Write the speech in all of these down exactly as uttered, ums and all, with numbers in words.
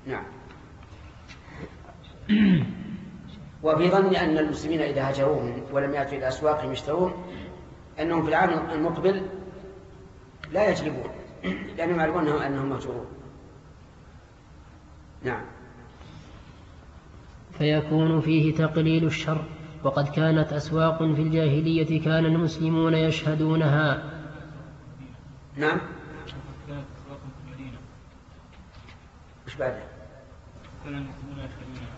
نعم. وفي ظني أن المسلمين إذا هجروهم ولم يأتوا إلى أسواقهم يشترون أنهم في العام المقبل لا يجلبون لأنهم يعلمون أنهم مهجورون. نعم. فيكون فيه تقليل الشر. وقد كانت أسواق في الجاهلية كان المسلمون يشهدونها. نعم. وش بعده؟ كان المسلمون يشهدونها.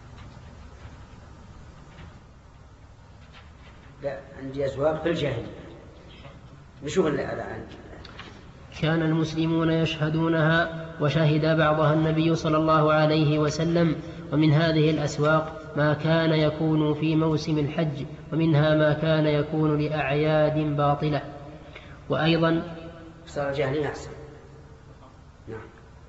لا، عندي أسواق في الجاهلية. نشوف الآن. كان المسلمون يشهدونها وشهد بعضها النبي صلى الله عليه وسلم. ومن هذه الأسواق ما كان يكون في موسم الحج، ومنها ما كان يكون لأعياد باطلة. وأيضا صار الجاهلية أحسن. نعم.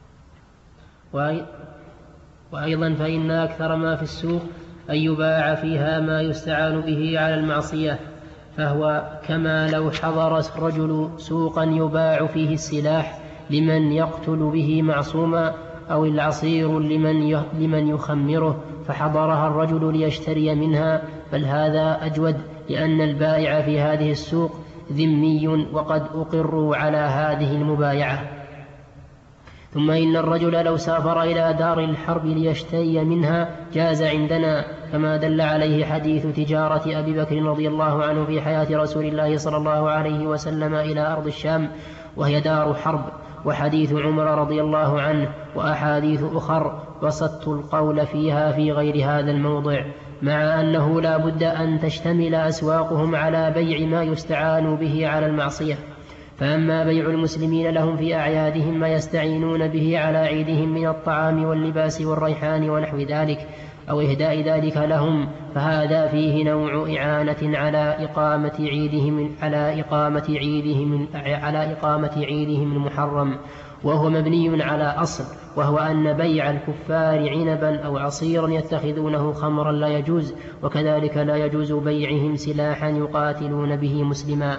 وأيضا فإن أكثر ما في السوق أن يباع فيها ما يستعان به على المعصية، فهو كما لو حضر الرجل سوقا يباع فيه السلاح لمن يقتل به معصوما، أو العصير لمن لمن يخمره، فحضرها الرجل ليشتري منها، بل هذا أجود، لأن البائع في هذه السوق ذمي وقد أقروا على هذه المبايعة. ثم إن الرجل لو سافر إلى دار الحرب ليشتري منها جاز عندنا، كما دل عليه حديث تجارة أبي بكر رضي الله عنه في حياة رسول الله صلى الله عليه وسلم إلى أرض الشام وهي دار حرب، وحديث عمر رضي الله عنه، وأحاديث أخر بسطت القول فيها في غير هذا الموضع، مع أنه لا بد أن تشتمل أسواقهم على بيع ما يستعان به على المعصية. فأما بيع المسلمين لهم في أعيادهم ما يستعينون به على عيدهم من الطعام واللباس والريحان ونحو ذلك، أو إهداء ذلك لهم، فهذا فيه نوع إعانة على إقامة عيدهم على إقامة عيدهم على إقامة عيدهم المحرم، وهو مبني على أصل، وهو أن بيع الكفار عنبا أو عصيرا يتخذونه خمرا لا يجوز، وكذلك لا يجوز بيعهم سلاحا يقاتلون به مسلما.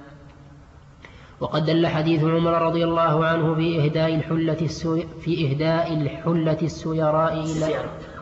وقد دل حديث عمر رضي الله عنه في إهداء الحلة السو... في إهداء الحلة السيراء إلى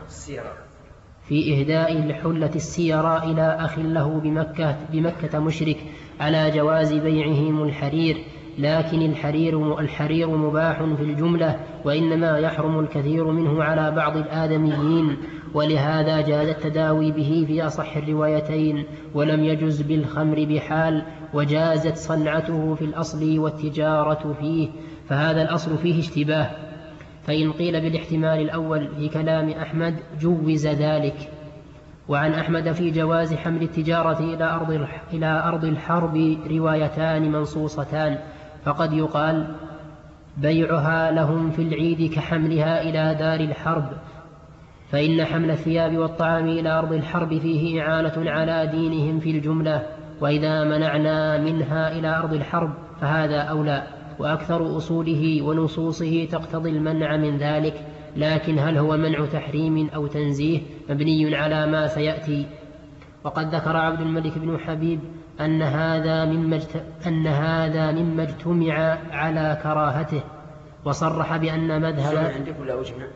في إهداء الحلة السيراء إلى أخ له بمكة بمكة مشرك على جواز بيعهم الحرير، لكن الحرير الحرير مباح في الجملة، وإنما يحرم الكثير منه على بعض الآدميين، ولهذا جاز التداوي به في أصح الروايتين، ولم يجز بالخمر بحال، وجازت صنعته في الأصل والتجارة فيه، فهذا الأصل فيه اشتباه. فإن قيل بالاحتمال الأول في كلام أحمد جوز ذلك. وعن أحمد في جواز حمل التجارة إلى أرض إلى أرض الحرب روايتان منصوصتان، فقد يقال بيعها لهم في العيد كحملها إلى دار الحرب، فإن حمل الثياب والطعام إلى أرض الحرب فيه إعانة على دينهم في الجملة، وإذا منعنا منها إلى أرض الحرب فهذا أولى، وأكثر أصوله ونصوصه تقتضي المنع من ذلك، لكن هل هو منع تحريم أو تنزيه مبني على ما سيأتي. وقد ذكر عبد الملك بن حبيب أن هذا مما أن هذا مما اجتمع على كراهته، وصرح بأن مذهب عندك ولا أجمع؟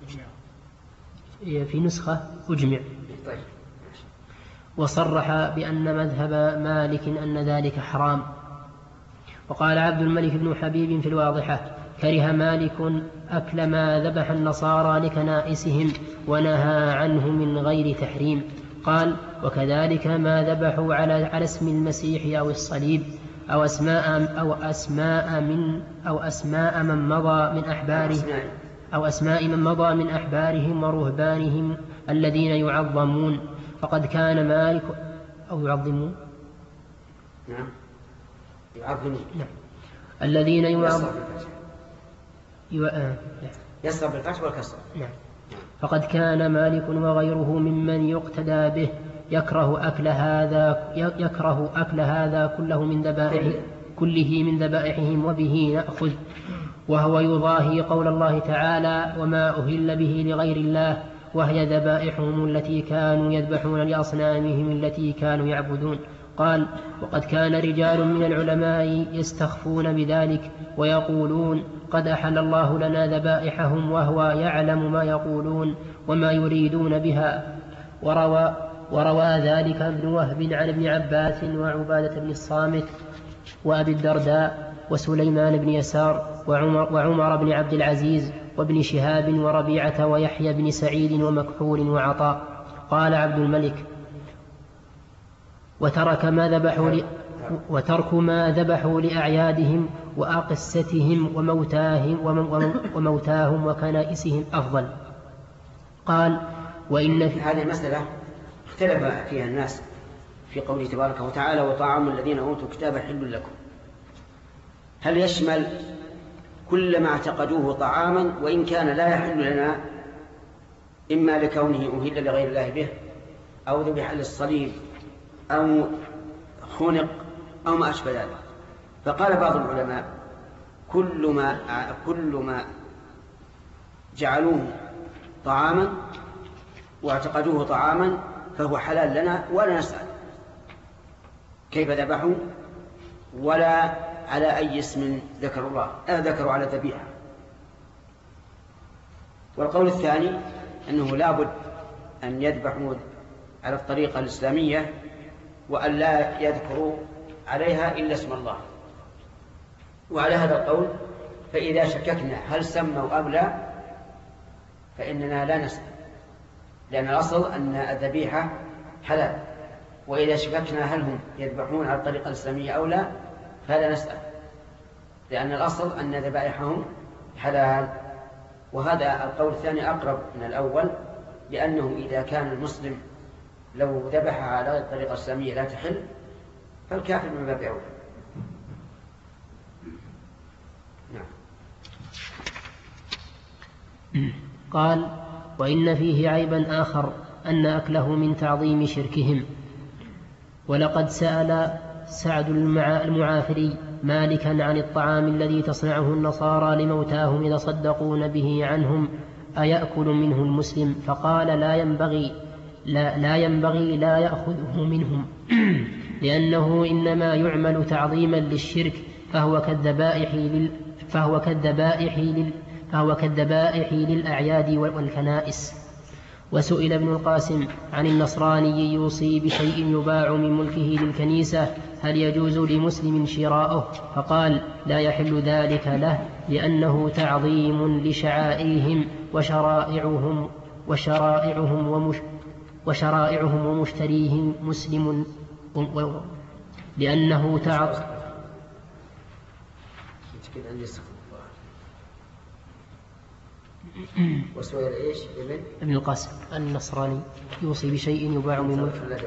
في نسخة أجمع. طيب. وصرح بأن مذهب مالك أن ذلك حرام. وقال عبد الملك بن حبيب في الواضحة: كره مالك أكل ما ذبح النصارى لكنائسهم ونهى عنه من غير تحريم. قال: وكذلك ما ذبحوا على على اسم المسيح أو الصليب أو أسماء أو أسماء من أو أسماء من مضى من أحبارهم أو أسماء من مضى من أحبارهم ورهبانهم الذين يعظمون، فقد كان مالك أو يعظمون نعم يعظمون نعم الذين يعظمون يسرى بالفتح والكسر. نعم. فقد كان مالك وغيره ممن يقتدى به يكره أكل هذا يكره أكل هذا كله من ذبائح كله من ذبائحهم، وبه نأخذ، وهو يضاهي قول الله تعالى: وما أهل به لغير الله، وهي ذبائحهم التي كانوا يذبحون لأصنامهم التي كانوا يعبدون. قال: وقد كان رجال من العلماء يستخفون بذلك ويقولون: قد أحل الله لنا ذبائحهم وهو يعلم ما يقولون وما يريدون بها. وروى, وروى ذلك ابن وهب عن ابن عباس وعبادة بن الصامت وأبي الدرداء وسليمان بن يسار وعمر, وعمر بن عبد العزيز وابن شهاب وربيعة ويحيى بن سعيد ومكحول وعطاء. قال عبد الملك: وترك ما ذبحوا ل... وترك ما ذبحوا لأعيادهم وأقستهم وموتاهم, وموتاهم وكنائسهم أفضل. قال: وإن في هذه المسألة اختلف فيها الناس في قوله تبارك وتعالى: وطعام الذين أوتوا الكتاب حل لكم، هل يشمل كل ما اعتقدوه طعاما وإن كان لا يحل لنا، إما لكونه أهل لغير الله به أو ذبح للصليب أو خنق أو ما أشبه ذلك؟ فقال بعض العلماء: كل ما كل ما جعلوه طعاما واعتقدوه طعاما فهو حلال لنا ولا نسأل كيف ذبحوا ولا على أي اسم ذكروا الله أو ذكروا على ذبيحة. والقول الثاني أنه لا بد أن يذبحوا على الطريقة الإسلامية وأن لا يذكروا عليها إلا اسم الله. وعلى هذا القول فإذا شككنا هل سموا أم لا فإننا لا نسأل، لأن الأصل أن الذبيحة حلال، وإذا شككنا هل هم يذبحون على الطريقة الإسلامية أو لا فلا نسأل، لأن الأصل أن ذبائحهم حلال. وهذا القول الثاني أقرب من الأول، لأنه إذا كان المسلم لو ذبح على الطريقة الإسلامية لا تحل فالكافر من باب أولى. نعم. قال: وإن فيه عيبا آخر أن أكله من تعظيم شركهم. ولقد سأل سعد المعافري مالكا عن الطعام الذي تصنعه النصارى لموتاهم يتصدقون به عنهم أيأكل منه المسلم؟ فقال: لا ينبغي لا, لا ينبغي لا يأخذه منهم لأنه إنما يعمل تعظيما للشرك، فهو كالذبائح لل فهو كالذبائح لل فهو كالذبائح للأعياد والكنائس. وسئل ابن القاسم عن النصراني يوصي بشيء يباع من ملكه للكنيسة هل يجوز لمسلم شراؤه؟ فقال: لا يحل ذلك له، لأنه تعظيم لشعائرهم وشرائعهم وشرائعهم ومش وشرائعهم ومشتريهم مسلم، لأنه تعظيم. وسئل ايش ابن ابن القاسم النصراني يوصي بشيء يباع من ملكه.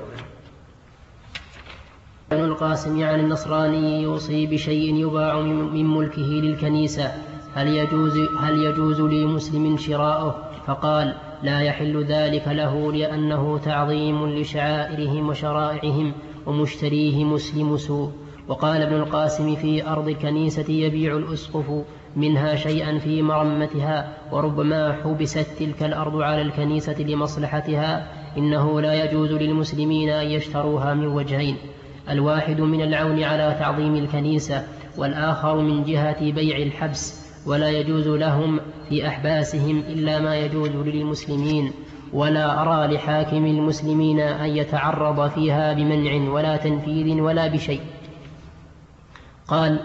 ابن القاسم يعني النصراني يوصي بشيء يباع من ملكه للكنيسة هل يجوز هل يجوز لمسلم شراؤه؟ فقال: لا يحل ذلك له، لأنه تعظيم لشعائرهم وشرائعهم ومشتريه مسلم سوء. وقال ابن القاسم: في أرض الكنيسة يبيع الأسقف منها شيئا في مرمتها، وربما حبست تلك الأرض على الكنيسة لمصلحتها، إنه لا يجوز للمسلمين أن يشتروها من وجهين: الواحد من العون على تعظيم الكنيسة، والآخر من جهة بيع الحبس، ولا يجوز لهم في أحباسهم إلا ما يجوز للمسلمين، ولا أرى لحاكم المسلمين أن يتعرض فيها بمنع ولا تنفيذ ولا بشيء. قال: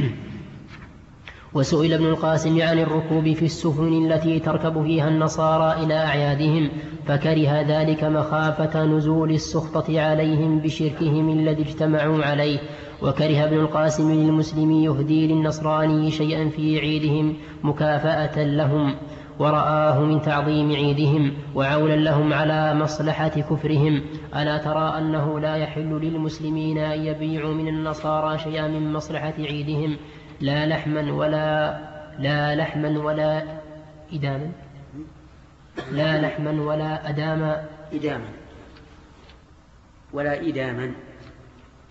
وسئل ابن القاسم عن الركوب في السفن التي تركب فيها النصارى إلى أعيادهم، فكره ذلك مخافة نزول السخطة عليهم بشركهم الذي اجتمعوا عليه. وكره ابن القاسم للمسلم يهدي للنصراني شيئا في عيدهم مكافأة لهم، ورآه من تعظيم عيدهم وعولا لهم على مصلحة كفرهم. ألا ترى أنه لا يحل للمسلمين أن يبيعوا من النصارى شيئا من مصلحة عيدهم، لا لحما ولا لا لحما ولا إداما لا لحما ولا أداما إداما ولا إداما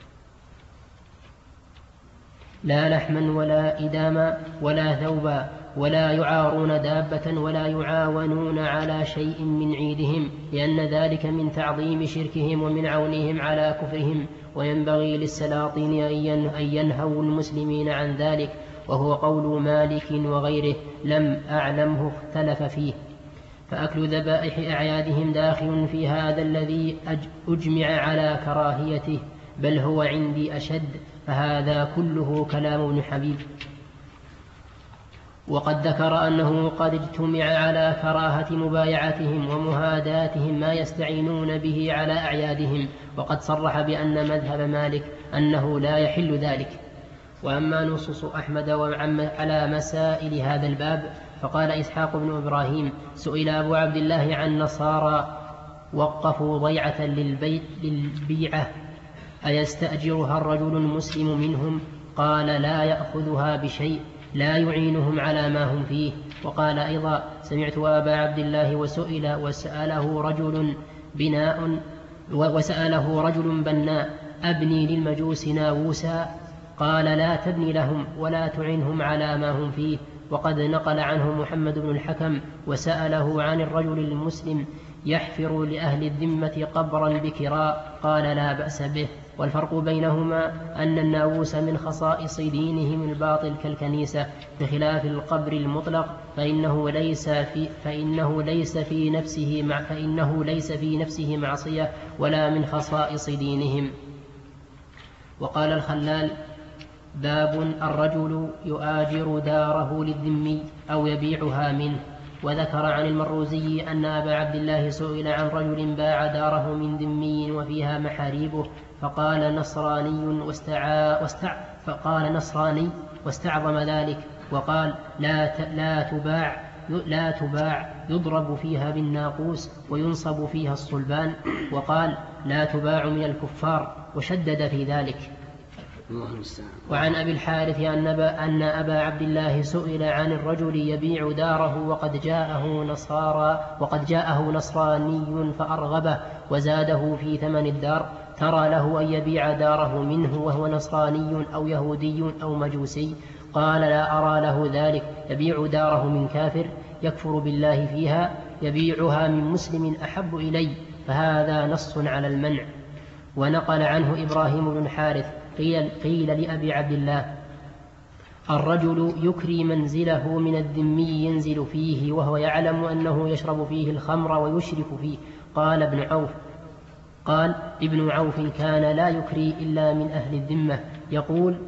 لا لحما ولا إداما ولا ثوبا ولا يعارون دابة ولا يعاونون على شيء من عيدهم، لأن ذلك من تعظيم شركهم ومن عونهم على كفرهم، وينبغي للسلاطين أن ينهوا المسلمين عن ذلك، وهو قول مالك وغيره لم أعلمه اختلف فيه. فأكل ذبائح أعيادهم داخل في هذا الذي أجمع على كراهيته، بل هو عندي أشد، فهذا كله كلام ابن حبيب. وقد ذكر أنه قد اجتمع على كراهة مبايعتهم ومهاداتهم ما يستعينون به على أعيادهم، وقد صرح بأن مذهب مالك أنه لا يحل ذلك. وأما نصوص أحمد على مسائل هذا الباب فقال إسحاق بن إبراهيم: سئل أبو عبد الله عن نصارى وقفوا ضيعة للبيت للبيعة أيستأجرها الرجل المسلم منهم؟ قال: لا يأخذها بشيء، لا يعينهم على ما هم فيه. وقال أيضا: سمعت أبا عبد الله وسئل وسأله رجل بناء وسأله رجل بناء: أبني للمجوس ناووسا؟ قال: لا تبني لهم ولا تعينهم على ما هم فيه. وقد نقل عنه محمد بن الحكم وسأله عن الرجل المسلم يحفر لأهل الذمة قبرا بكراء، قال: لا بأس به. والفرق بينهما أن الناووس من خصائص دينهم الباطل كالكنيسة، بخلاف القبر المطلق فإنه ليس في فإنه ليس في نفسه مع فإنه ليس في نفسه معصية ولا من خصائص دينهم. وقال الخلال: باب الرجل يؤاجر داره للذمي أو يبيعها منه. وذكر عن المروزي أن أبا عبد الله سئل عن رجل باع داره من ذمي وفيها محاريبه، فقال نصراني واستعى واستع فقال نصراني واستعظم ذلك، وقال: لا لا تباع لا تباع يضرب فيها بالناقوس وينصب فيها الصلبان، وقال: لا تباع من الكفار، وشدد في ذلك. وعن أبي الحارث أن أبا عبد الله سئل عن الرجل يبيع داره وقد جاءه نصارى وقد جاءه نصراني فأرغبه وزاده في ثمن الدار، ترى له أن يبيع داره منه وهو نصراني أو يهودي أو مجوسي؟ قال: لا أرى له ذلك، يبيع داره من كافر يكفر بالله فيها، يبيعها من مسلم أحب إلي، فهذا نص على المنع. ونقل عنه إبراهيم بن الحارث قيل, قيل لأبي عبد الله: الرجل يكري منزله من الذمي ينزل فيه وهو يعلم أنه يشرب فيه الخمر ويشرك فيه. قال ابن عوف قال ابن عوف: كان لا يكري إلا من أهل الذمة، يقول: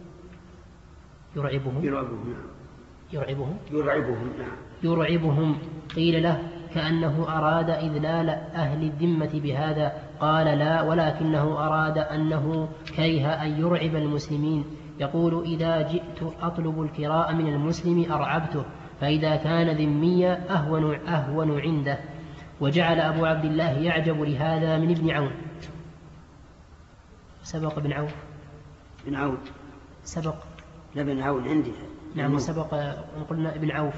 يرعبهم يرعبهم يرعبهم يرعبهم نعم يرعبهم. قيل له: كأنه أراد إذلال أهل الذمة بهذا. قال: لا، ولكنه أراد أنه كره أن يرعب المسلمين. يقول: إذا جئت أطلب الكراء من المسلم أرعبته، فإذا كان ذميا أهون, أهون عنده. وجعل أبو عبد الله يعجب لهذا من ابن عون. سبق ابن عون ابن عون سبق لا ابن عون عندي نعم، سبق قلنا ابن عوف،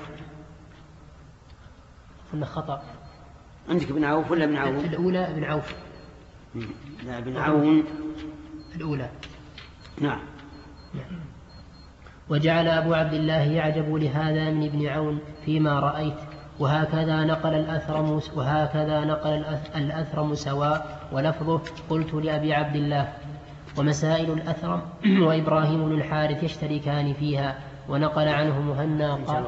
قلنا خطأ. عندك ابن عوف ولا ابن عون؟ الأولى ابن عوف. لا ابن عون الأولى. نعم. نعم. وجعل أبو عبد الله يعجب لهذا من ابن عون فيما رأيت. وهكذا نقل الأثرم وهكذا نقل الأثرم سواء، ولفظه: قلت لأبي عبد الله. ومسائل الأثرم وإبراهيم بن الحارث يشتركان فيها. ونقل عنه مهنا قال: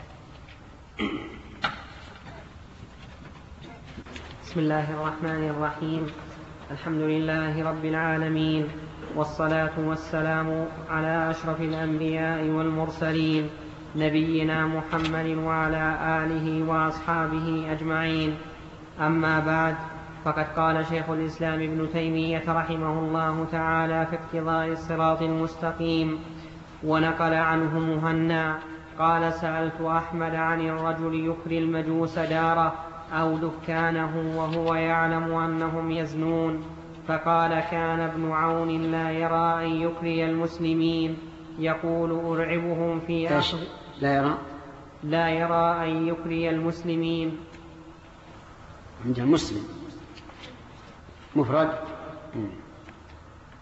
بسم الله الرحمن الرحيم. الحمد لله رب العالمين، والصلاة والسلام على أشرف الأنبياء والمرسلين، نبينا محمد وعلى آله وأصحابه أجمعين. أما بعد، فقد قال شيخ الإسلام ابن تيمية رحمه الله تعالى في اقتضاء الصراط المستقيم، ونقل عنه مهنا قال: سألت أحمد عن الرجل يكري المجوس داره أو دكانه وهو يعلم أنهم يزنون، فقال: كان ابن عون لا يرى أن يكري المسلمين، يقول: أرعبهم في أخذ لا يرى لا يرى أن يكري المسلمين. عند المسلم مفرد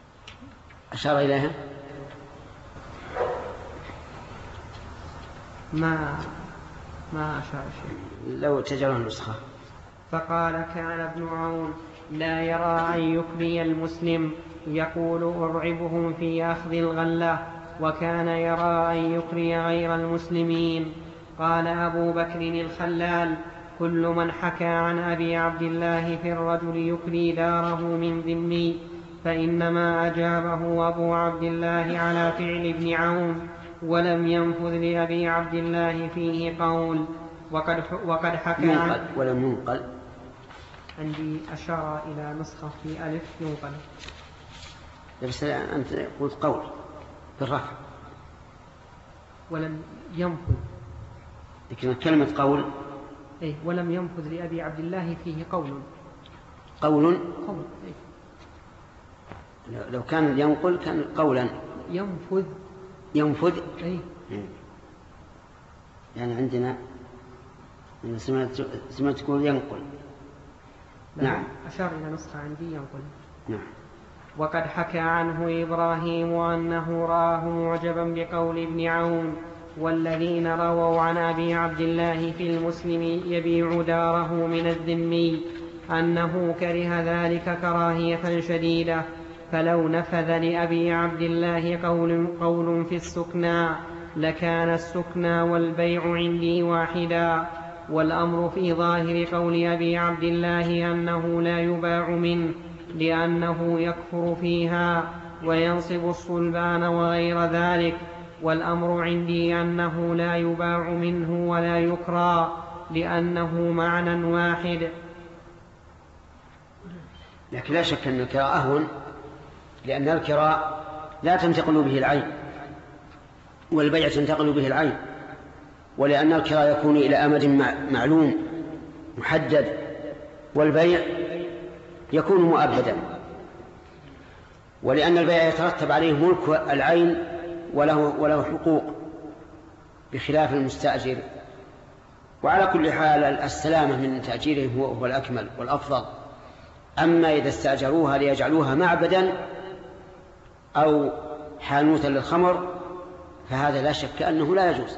أشار إليها. ما ما أشار شيء. لو تجعله النسخة. فقال كان بن عون لا يرى أن يكري المسلم، يقول أرعبهم في أخذ الغلة، وكان يرى أن يكري غير المسلمين. قال أبو بكر الخلال كل من حكى عن أبي عبد الله في الرجل يكري داره من ذمي فإنما أجابه أبو عبد الله على فعل ابن عون، ولم ينفذ لأبي عبد الله فيه قول. وقد, وقد حكى ينقل ولم ينقل. عندي أشار إلى نسخة في ألف ينقل. بس أنت قلت قول بالرفع ولم ينفذ، لكن كلمة قول إيه ولم ينفذ لأبي عبد الله فيه قول. قول قول إيه؟ لو كان ينقل كان قولا. ينفذ ينفذ إيه؟ يعني عندنا سمعت سمعت تقول ينقل. نعم أشار إلى نسخة عندي ينقل. نعم. وقد حكى عنه إبراهيم أنه رآه معجبا بقول ابن عون والذين رووا عن أبي عبد الله في المسلم يبيع داره من الذمي أنه كره ذلك كراهية شديدة، فلو نفذ لأبي عبد الله قول, قول في السكنى لكان السكنى والبيع عندي واحدا. والأمر في ظاهر قول أبي عبد الله أنه لا يباع منه لأنه يكفر فيها وينصب الصلبان وغير ذلك، والأمر عندي أنه لا يباع منه ولا يكرى لأنه معنى واحد. لكن لا شك أن الكراء أهون، لأن الكراء لا تنتقل به العين والبيع تنتقل به العين، ولأن الكراء يكون إلى أمد معلوم محدد، والبيع يكون مؤبدا، ولأن البيع يترتب عليه ملك العين وله, وله حقوق بخلاف المستأجر. وعلى كل حال السلامة من تأجيره هو الأكمل والأفضل. أما إذا استأجروها ليجعلوها معبدا أو حانوتا للخمر فهذا لا شك أنه لا يجوز،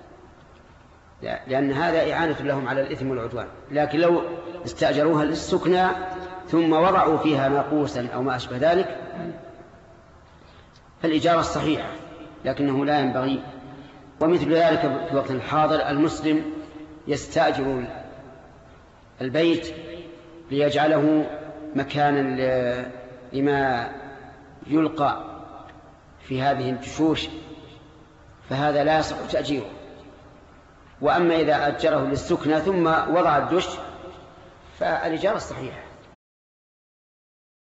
لأن هذا إعانة لهم على الإثم والعدوان. لكن لو استأجروها للسكنى ثم وضعوا فيها ناقوسا أو ما أشبه ذلك فالإجارة الصحيحة، لكنه لا ينبغي. ومثل ذلك في وقت الحاضر المسلم يستأجر البيت ليجعله مكانا لما يلقى في هذه الجشوش، فهذا لا يصح تأجيره. وأما إذا أجره للسكنى ثم وضع الدش فالإجارة الصحيحة.